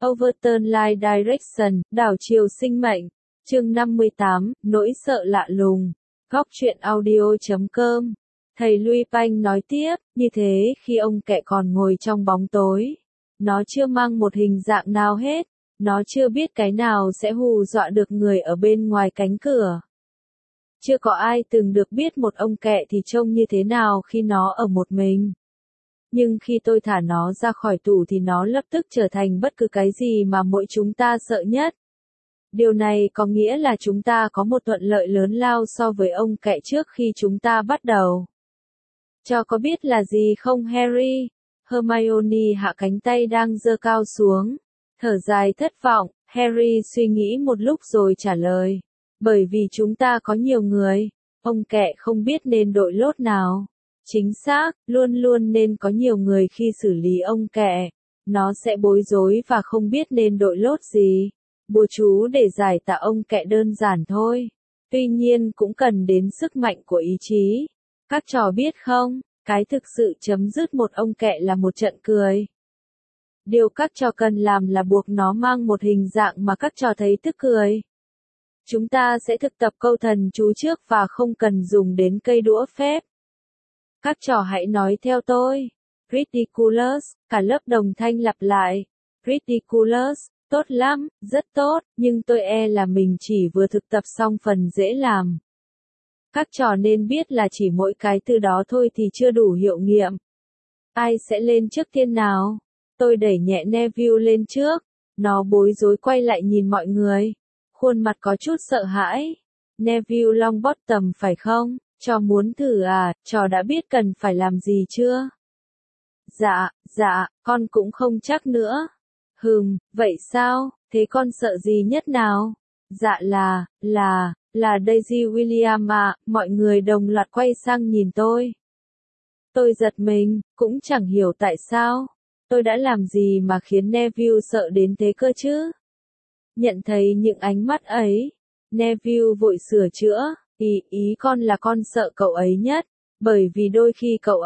Overturn Life Direction, đảo chiều sinh mệnh. Chương 58, nỗi sợ lạ lùng. Góc truyện audio.com. Thầy Luy Panh nói tiếp, như thế khi ông kẹ còn ngồi trong bóng tối. Nó chưa mang một hình dạng nào hết. Nó chưa biết cái nào sẽ hù dọa được người ở bên ngoài cánh cửa. Chưa có ai từng được biết một ông kẹ thì trông như thế nào khi nó ở một mình. Nhưng khi tôi thả nó ra khỏi tủ thì nó lập tức trở thành bất cứ cái gì mà mỗi chúng ta sợ nhất. Điều này có nghĩa là chúng ta có một thuận lợi lớn lao so với ông kẹ trước khi chúng ta bắt đầu. Cho có biết là gì không Harry? Hermione hạ cánh tay đang giơ cao xuống. Thở dài thất vọng, Harry suy nghĩ một lúc rồi trả lời. Bởi vì chúng ta có nhiều người, ông kẹ không biết nên đội lốt nào. Chính xác, luôn luôn nên có nhiều người khi xử lý ông kẹ. Nó sẽ bối rối và không biết nên đội lốt gì. Bùa chú để giải tạ ông kẹ đơn giản thôi. Tuy nhiên cũng cần đến sức mạnh của ý chí. Các trò biết không, cái thực sự chấm dứt một ông kẹ là một trận cười. Điều các trò cần làm là buộc nó mang một hình dạng mà các trò thấy tức cười. Chúng ta sẽ thực tập câu thần chú trước và không cần dùng đến cây đũa phép. Các trò hãy nói theo tôi. Ridiculous, cả lớp đồng thanh lặp lại. Ridiculous, tốt lắm, rất tốt, nhưng tôi e là mình chỉ vừa thực tập xong phần dễ làm. Các trò nên biết là chỉ mỗi cái từ đó thôi thì chưa đủ hiệu nghiệm. Ai sẽ lên trước tiên nào? Tôi đẩy nhẹ Neville lên trước. Nó bối rối quay lại nhìn mọi người. Khuôn mặt có chút sợ hãi. Neville Longbottom phải không? Trò muốn thử à, trò đã biết cần phải làm gì chưa? Dạ, con cũng không chắc nữa. Vậy sao, thế con sợ gì nhất nào? Dạ là Daisy William à, mọi người đồng loạt quay sang nhìn tôi. Tôi giật mình, cũng chẳng hiểu tại sao. Tôi đã làm gì mà khiến Neville sợ đến thế cơ chứ? Nhận thấy những ánh mắt ấy, Neville vội sửa chữa, ý con là con sợ cậu ấy nhất, bởi vì đôi khi cậu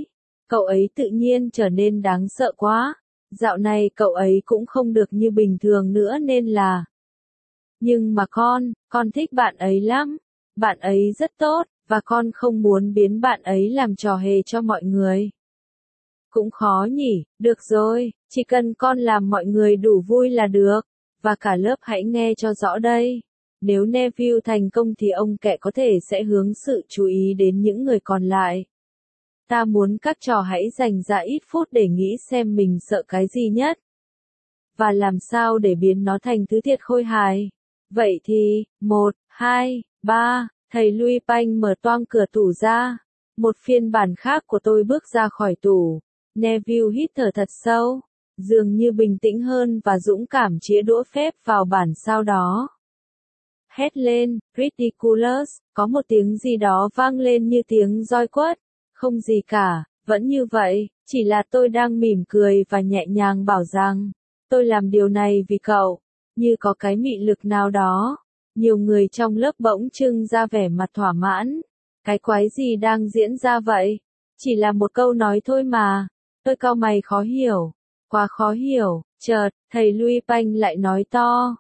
ấy tự nhiên trở nên đáng sợ quá. Dạo này cậu ấy cũng không được như bình thường nữa nên là. Nhưng mà con thích bạn ấy lắm. Bạn ấy rất tốt, và con không muốn biến bạn ấy làm trò hề cho mọi người. Cũng khó nhỉ, được rồi, chỉ cần con làm mọi người đủ vui là được. Và cả lớp hãy nghe cho rõ đây. Nếu Neville thành công thì ông kẹ có thể sẽ hướng sự chú ý đến những người còn lại. Ta muốn các trò hãy dành ra ít phút để nghĩ xem mình sợ cái gì nhất. Và làm sao để biến nó thành thứ thiệt khôi hài. Vậy thì, 1, 2, 3, thầy Luy Panh mở toang cửa tủ ra. Một phiên bản khác của tôi bước ra khỏi tủ. Neville hít thở thật sâu. Dường như bình tĩnh hơn và dũng cảm chĩa đũa phép vào bản sao đó. Hét lên, ridiculous, có một tiếng gì đó vang lên như tiếng roi quất. Không gì cả, vẫn như vậy, chỉ là tôi đang mỉm cười và nhẹ nhàng bảo rằng, tôi làm điều này vì cậu, như có cái mị lực nào đó. Nhiều người trong lớp bỗng trưng ra vẻ mặt thỏa mãn. Cái quái gì đang diễn ra vậy? Chỉ là một câu nói thôi mà. Tôi cau mày khó hiểu. Quá khó hiểu, chợt, thầy Luy Panh lại nói to.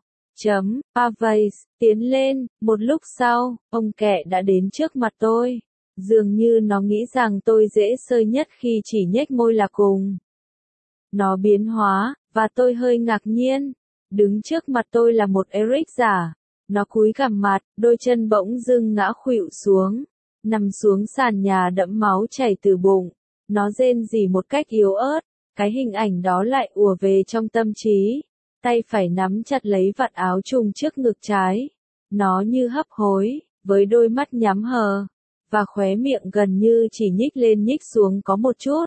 Pavase, tiến lên, một lúc sau, ông kẹ đã đến trước mặt tôi. Dường như nó nghĩ rằng tôi dễ sơi nhất khi chỉ nhếch môi là cùng. Nó biến hóa, và tôi hơi ngạc nhiên. Đứng trước mặt tôi là một Eric giả. Nó cúi gằm mặt, đôi chân bỗng dưng ngã khuỵu xuống. Nằm xuống sàn nhà đẫm máu chảy từ bụng. Nó rên rỉ một cách yếu ớt. Cái hình ảnh đó lại ùa về trong tâm trí. Tay phải nắm chặt lấy vạt áo trùng trước ngực trái. Nó như hấp hối, với đôi mắt nhắm hờ. Và khóe miệng gần như chỉ nhích lên nhích xuống có một chút.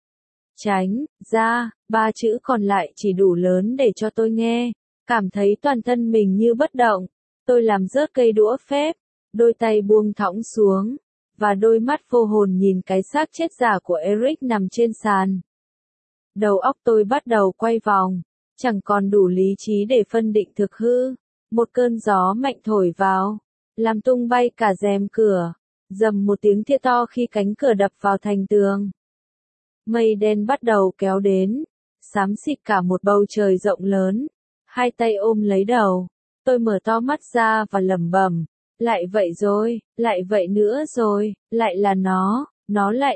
Tránh ra, 3 chữ còn lại chỉ đủ lớn để cho tôi nghe. Cảm thấy toàn thân mình như bất động. Tôi làm rớt cây đũa phép. Đôi tay buông thõng xuống. Và đôi mắt vô hồn nhìn cái xác chết giả của Eric nằm trên sàn. Đầu óc tôi bắt đầu quay vòng. Chẳng còn đủ lý trí để phân định thực hư. Một cơn gió mạnh thổi vào. Làm tung bay cả rèm cửa. Dầm một tiếng thia to khi cánh cửa đập vào thành tường. Mây đen bắt đầu kéo đến. xám xịt cả một bầu trời rộng lớn. Hai tay ôm lấy đầu, tôi mở to mắt ra và lẩm bẩm, lại vậy rồi, lại vậy nữa rồi, lại là nó lại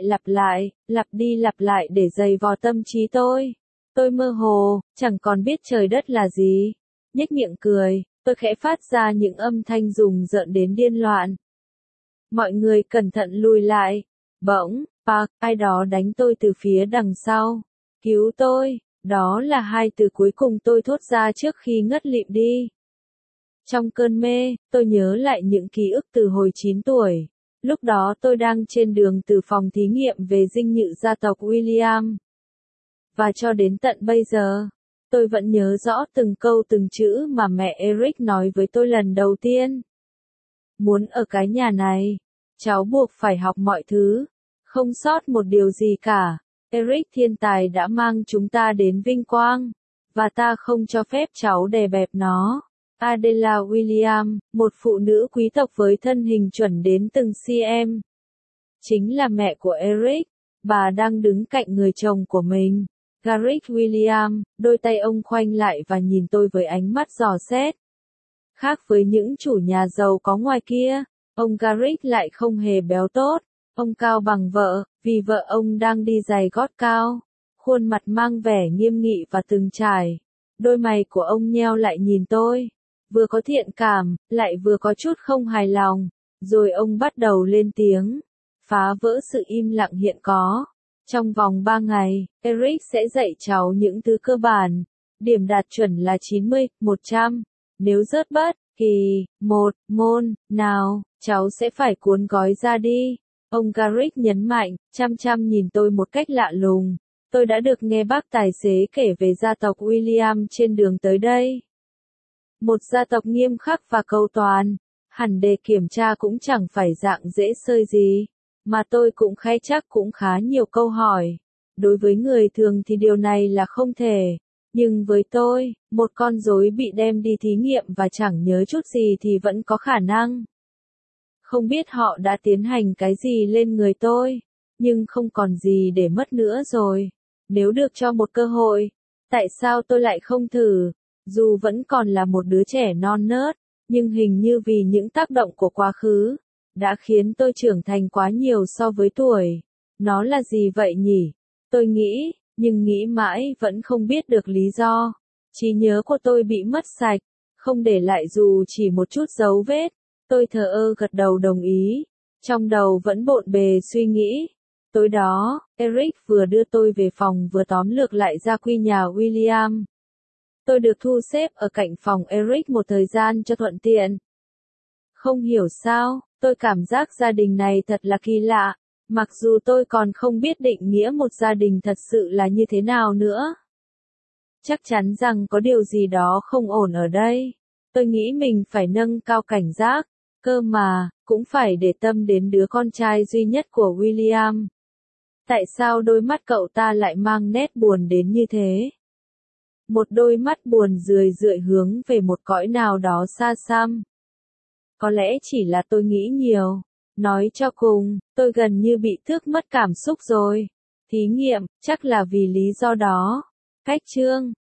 lặp đi lặp lại để giày vò tâm trí tôi. Tôi mơ hồ, chẳng còn biết trời đất là gì. Nhếch miệng cười, tôi khẽ phát ra những âm thanh rùng rợn đến điên loạn. Mọi người cẩn thận lùi lại. Bỗng, Park, ai đó đánh tôi từ phía đằng sau. Cứu tôi, đó là hai từ cuối cùng tôi thốt ra trước khi ngất lịm đi. Trong cơn mê, tôi nhớ lại những ký ức từ hồi 9 tuổi. Lúc đó tôi đang trên đường từ phòng thí nghiệm về dinh nhự gia tộc William. Và cho đến tận bây giờ, tôi vẫn nhớ rõ từng câu từng chữ mà mẹ Eric nói với tôi lần đầu tiên. Muốn ở cái nhà này, cháu buộc phải học mọi thứ, không sót một điều gì cả. Eric thiên tài đã mang chúng ta đến vinh quang, và ta không cho phép cháu đè bẹp nó. Adela William, một phụ nữ quý tộc với thân hình chuẩn đến từng cm. Chính là mẹ của Eric, bà đang đứng cạnh người chồng của mình. Garrick William, đôi tay ông khoanh lại và nhìn tôi với ánh mắt dò xét. Khác với những chủ nhà giàu có ngoài kia, ông Garrick lại không hề béo tốt. Ông cao bằng vợ, vì vợ ông đang đi giày gót cao. Khuôn mặt mang vẻ nghiêm nghị và từng trải. Đôi mày của ông nheo lại nhìn tôi. Vừa có thiện cảm, lại vừa có chút không hài lòng. Rồi ông bắt đầu lên tiếng. Phá vỡ sự im lặng hiện có. Trong vòng 3 ngày, Eric sẽ dạy cháu những thứ cơ bản. Điểm đạt chuẩn là 90, 100. Nếu rớt bất kỳ một môn nào, cháu sẽ phải cuốn gói ra đi. Ông Garrick nhấn mạnh, chăm chăm nhìn tôi một cách lạ lùng. Tôi đã được nghe bác tài xế kể về gia tộc William trên đường tới đây. Một gia tộc nghiêm khắc và cầu toàn. Hẳn đề kiểm tra cũng chẳng phải dạng dễ sơi gì. Mà tôi cũng khai chắc cũng khá nhiều câu hỏi. Đối với người thường thì điều này là không thể. Nhưng với tôi, một con rối bị đem đi thí nghiệm và chẳng nhớ chút gì thì vẫn có khả năng. Không biết họ đã tiến hành cái gì lên người tôi, nhưng không còn gì để mất nữa rồi. Nếu được cho một cơ hội, tại sao tôi lại không thử? Dù vẫn còn là một đứa trẻ non nớt, nhưng hình như vì những tác động của quá khứ, đã khiến tôi trưởng thành quá nhiều so với tuổi. Nó là gì vậy nhỉ? Tôi nghĩ, nhưng nghĩ mãi vẫn không biết được lý do. Trí nhớ của tôi bị mất sạch, không để lại dù chỉ một chút dấu vết. Tôi thờ ơ gật đầu đồng ý. Trong đầu vẫn bộn bề suy nghĩ. Tối đó, Eric vừa đưa tôi về phòng vừa tóm lược lại gia quy nhà William. Tôi được thu xếp ở cạnh phòng Eric một thời gian cho thuận tiện. Không hiểu sao, tôi cảm giác gia đình này thật là kỳ lạ, mặc dù tôi còn không biết định nghĩa một gia đình thật sự là như thế nào nữa. Chắc chắn rằng có điều gì đó không ổn ở đây. Tôi nghĩ mình phải nâng cao cảnh giác, cơ mà, cũng phải để tâm đến đứa con trai duy nhất của William. Tại sao đôi mắt cậu ta lại mang nét buồn đến như thế? Một đôi mắt buồn rười rượi hướng về một cõi nào đó xa xăm. Có lẽ chỉ là tôi nghĩ nhiều. Nói cho cùng, tôi gần như bị tước mất cảm xúc rồi. Thí nghiệm, chắc là vì lý do đó. Cách chương